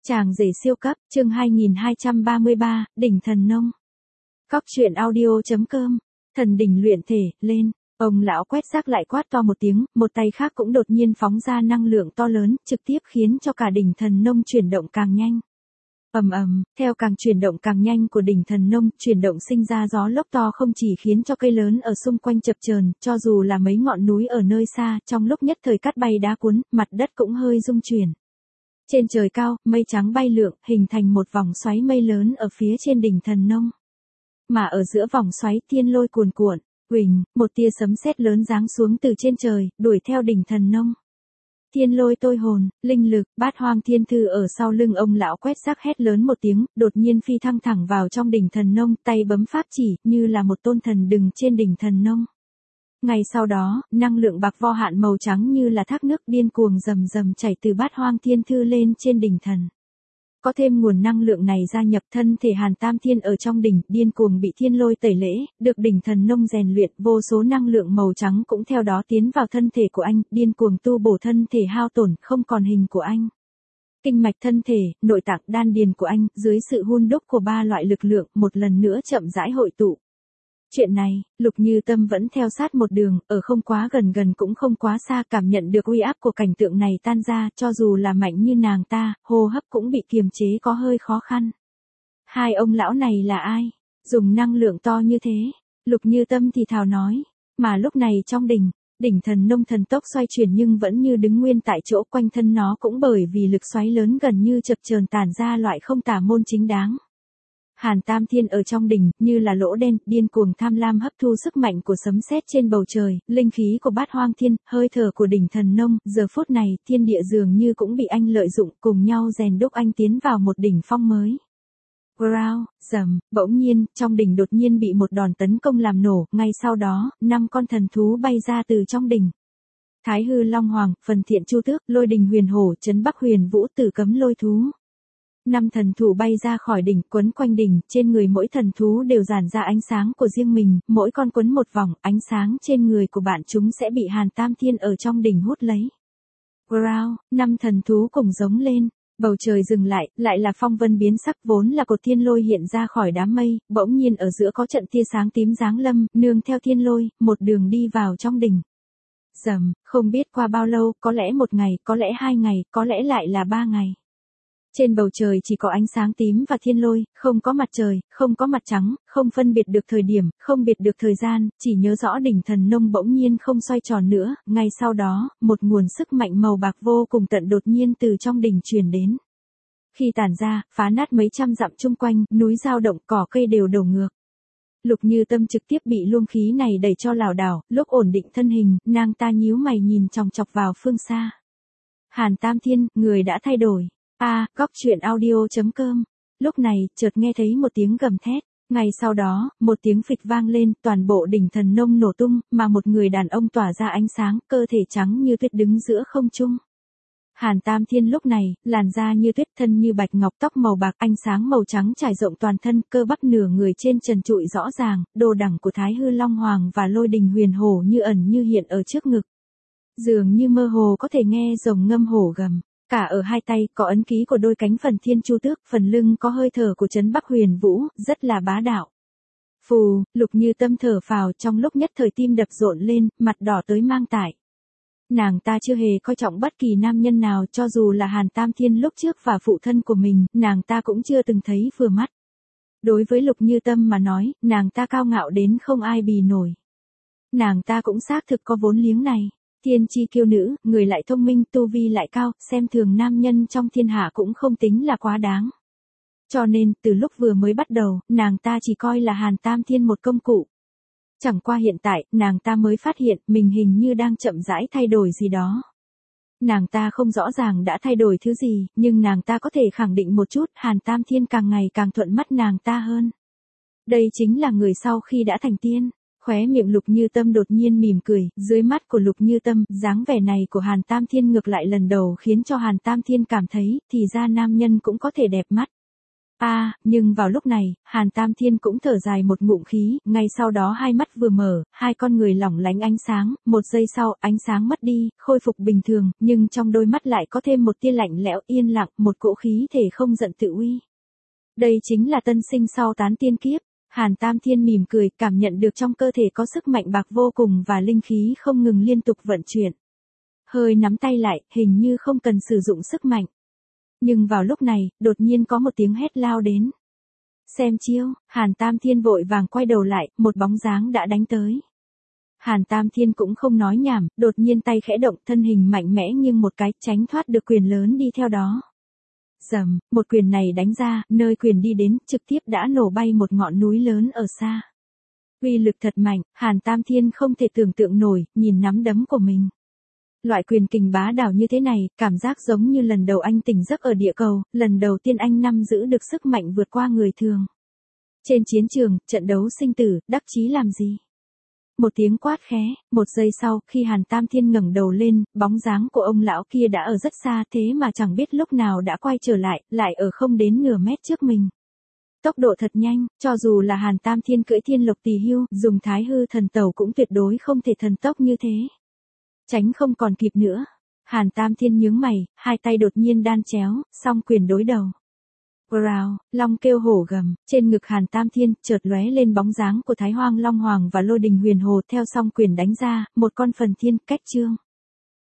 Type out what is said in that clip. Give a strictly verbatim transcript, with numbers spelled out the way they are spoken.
Chàng rể siêu cấp, chương hai nghìn hai trăm ba mươi ba, đỉnh thần nông. Cóc truyện audio chấm com, thần đỉnh luyện thể, lên. Ông lão quét rác lại quát to một tiếng, một tay khác cũng đột nhiên phóng ra năng lượng to lớn, trực tiếp khiến cho cả đỉnh thần nông chuyển động càng nhanh. Ầm ầm, theo càng chuyển động càng nhanh của đỉnh thần nông, chuyển động sinh ra gió lốc to không chỉ khiến cho cây lớn ở xung quanh chập chờn, cho dù là mấy ngọn núi ở nơi xa, trong lúc nhất thời cát bay đá cuốn, mặt đất cũng hơi rung chuyển. Trên trời cao, mây trắng bay lượn, hình thành một vòng xoáy mây lớn ở phía trên đỉnh thần nông. Mà ở giữa vòng xoáy thiên lôi cuồn cuộn, huỳnh, một tia sấm sét lớn giáng xuống từ trên trời, đuổi theo đỉnh thần nông. Thiên lôi tôi hồn, linh lực, bát hoang thiên thư ở sau lưng ông lão quét rác hét lớn một tiếng, đột nhiên phi thăng thẳng vào trong đỉnh thần nông, tay bấm pháp chỉ, như là một tôn thần đừng trên đỉnh thần nông. Ngay sau đó, năng lượng bạc vo hạn màu trắng như là thác nước điên cuồng rầm rầm chảy từ bát hoang thiên thư lên trên đỉnh thần. Có thêm nguồn năng lượng này gia nhập thân thể Hàn Tam Thiên ở trong đỉnh, điên cuồng bị thiên lôi tẩy lễ, được đỉnh thần nông rèn luyện, vô số năng lượng màu trắng cũng theo đó tiến vào thân thể của anh, điên cuồng tu bổ thân thể hao tổn, không còn hình của anh. Kinh mạch thân thể, nội tạng đan điền của anh, dưới sự hun đúc của ba loại lực lượng, một lần nữa chậm rãi hội tụ. Chuyện này, Lục Như Tâm vẫn theo sát một đường, ở không quá gần gần cũng không quá xa, cảm nhận được uy áp của cảnh tượng này tan ra, cho dù là mạnh như nàng ta, hô hấp cũng bị kiềm chế có hơi khó khăn. Hai ông lão này là ai? Dùng năng lượng to như thế? Lục Như Tâm thì thào nói, mà lúc này trong đỉnh, đỉnh thần nông thần tốc xoay chuyển nhưng vẫn như đứng nguyên tại chỗ, quanh thân nó cũng bởi vì lực xoáy lớn gần như chập chờn tản ra loại không tả môn chính đáng. Hàn Tam Thiên ở trong đỉnh, như là lỗ đen, điên cuồng tham lam hấp thu sức mạnh của sấm sét trên bầu trời, linh khí của bát hoang thiên, hơi thở của đỉnh thần nông, giờ phút này, thiên địa dường như cũng bị anh lợi dụng, cùng nhau rèn đúc anh tiến vào một đỉnh phong mới. Growl, rầm, bỗng nhiên, trong đỉnh đột nhiên bị một đòn tấn công làm nổ, ngay sau đó, năm con thần thú bay ra từ trong đỉnh. Thái Hư Long Hoàng, Phần Thiện Chu Tước, Lôi Đình Huyền Hổ, Trấn Bắc Huyền Vũ, Tử Cấm Lôi Thú. Năm thần thú bay ra khỏi đỉnh, quấn quanh đỉnh, trên người mỗi thần thú đều dàn ra ánh sáng của riêng mình, mỗi con quấn một vòng, ánh sáng trên người của bạn chúng sẽ bị Hàn Tam Thiên ở trong đỉnh hút lấy. Growl, năm thần thú cùng giống lên, bầu trời dừng lại, lại là phong vân biến sắc, vốn là cột thiên lôi hiện ra khỏi đám mây, bỗng nhiên ở giữa có trận tia sáng tím giáng lâm, nương theo thiên lôi, một đường đi vào trong đỉnh. Rầm, không biết qua bao lâu, có lẽ một ngày, có lẽ hai ngày, có lẽ lại là ba ngày. Trên bầu trời chỉ có ánh sáng tím và thiên lôi, không có mặt trời, không có mặt trắng, không phân biệt được thời điểm, không biệt được thời gian, chỉ nhớ rõ đỉnh thần nông bỗng nhiên không xoay tròn nữa, ngay sau đó, một nguồn sức mạnh màu bạc vô cùng tận đột nhiên từ trong đỉnh truyền đến. Khi tản ra, phá nát mấy trăm dặm chung quanh, núi dao động, cỏ cây đều đổ ngược. Lục Như Tâm trực tiếp bị luồng khí này đẩy cho lảo đảo, lúc ổn định thân hình, nàng ta nhíu mày nhìn chòng chọc vào phương xa. Hàn Tam Thiên, người đã thay đổi. A, à, Cóc truyện audio chấm com. Lúc này, chợt nghe thấy một tiếng gầm thét. Ngay sau đó, một tiếng phịch vang lên, toàn bộ đỉnh thần nông nổ tung, mà một người đàn ông tỏa ra ánh sáng, cơ thể trắng như tuyết đứng giữa không trung. Hàn Tam Thiên lúc này, làn da như tuyết, thân như bạch ngọc, tóc màu bạc, ánh sáng màu trắng trải rộng toàn thân, cơ bắp nửa người trên trần trụi rõ ràng, đồ đẳng của Thái Hư Long Hoàng và Lôi Đình Huyền Hổ như ẩn như hiện ở trước ngực. Dường như mơ hồ có thể nghe rồng ngâm hổ gầm. Cả ở hai tay, có ấn ký của đôi cánh Phần Thiên Chu Tước, phần lưng có hơi thở của Trấn Bắc Huyền Vũ, rất là bá đạo. Phù, Lục Như Tâm thở phào, trong lúc nhất thời tim đập rộn lên, mặt đỏ tới mang tải. Nàng ta chưa hề coi trọng bất kỳ nam nhân nào, cho dù là Hàn Tam Thiên lúc trước và phụ thân của mình, nàng ta cũng chưa từng thấy vừa mắt. Đối với Lục Như Tâm mà nói, nàng ta cao ngạo đến không ai bì nổi. Nàng ta cũng xác thực có vốn liếng này. Thiên chi kiêu nữ, người lại thông minh, tu vi lại cao, xem thường nam nhân trong thiên hạ cũng không tính là quá đáng. Cho nên, từ lúc vừa mới bắt đầu, nàng ta chỉ coi là Hàn Tam Thiên một công cụ. Chẳng qua hiện tại, nàng ta mới phát hiện, mình hình như đang chậm rãi thay đổi gì đó. Nàng ta không rõ ràng đã thay đổi thứ gì, nhưng nàng ta có thể khẳng định một chút, Hàn Tam Thiên càng ngày càng thuận mắt nàng ta hơn. Đây chính là người sau khi đã thành tiên. Khóe miệng Lục Như Tâm đột nhiên mỉm cười, dưới mắt của Lục Như Tâm, dáng vẻ này của Hàn Tam Thiên ngược lại lần đầu khiến cho Hàn Tam Thiên cảm thấy, thì ra nam nhân cũng có thể đẹp mắt. A, à, nhưng vào lúc này, Hàn Tam Thiên cũng thở dài một ngụm khí, ngay sau đó hai mắt vừa mở, hai con người lỏng lánh ánh sáng, một giây sau, ánh sáng mất đi, khôi phục bình thường, nhưng trong đôi mắt lại có thêm một tia lạnh lẽo yên lặng, một cỗ khí thể không giận tự uy. Đây chính là tân sinh sau tán tiên kiếp. Hàn Tam Thiên mỉm cười, cảm nhận được trong cơ thể có sức mạnh bạc vô cùng và linh khí không ngừng liên tục vận chuyển. Hơi nắm tay lại, hình như không cần sử dụng sức mạnh. Nhưng vào lúc này, đột nhiên có một tiếng hét lao đến. Xem chiêu, Hàn Tam Thiên vội vàng quay đầu lại, một bóng dáng đã đánh tới. Hàn Tam Thiên cũng không nói nhảm, đột nhiên tay khẽ động, thân hình mạnh mẽ nghiêng một cái, tránh thoát được quyền lớn đi theo đó. Rầm, một quyền này đánh ra, nơi quyền đi đến, trực tiếp đã nổ bay một ngọn núi lớn ở xa. Uy lực thật mạnh, Hàn Tam Thiên không thể tưởng tượng nổi, nhìn nắm đấm của mình. Loại quyền kình bá đạo như thế này, cảm giác giống như lần đầu anh tỉnh giấc ở địa cầu, lần đầu tiên anh nắm giữ được sức mạnh vượt qua người thường. Trên chiến trường, trận đấu sinh tử, đắc chí làm gì? Một tiếng quát khẽ, một giây sau, khi Hàn Tam Thiên ngẩng đầu lên, bóng dáng của ông lão kia đã ở rất xa thế mà chẳng biết lúc nào đã quay trở lại, lại ở không đến nửa mét trước mình. Tốc độ thật nhanh, cho dù là Hàn Tam Thiên cưỡi thiên lộc tỳ hưu, dùng thái hư thần tẩu cũng tuyệt đối không thể thần tốc như thế. Tránh không còn kịp nữa. Hàn Tam Thiên nhướng mày, hai tay đột nhiên đan chéo, song quyền đối đầu. Wow, long kêu hổ gầm, trên ngực Hàn Tam Thiên chợt lóe lên bóng dáng của Thái Hoang Long Hoàng và Lôi Đình Huyền Hồ theo song quyền đánh ra, một con phần thiên cách trương.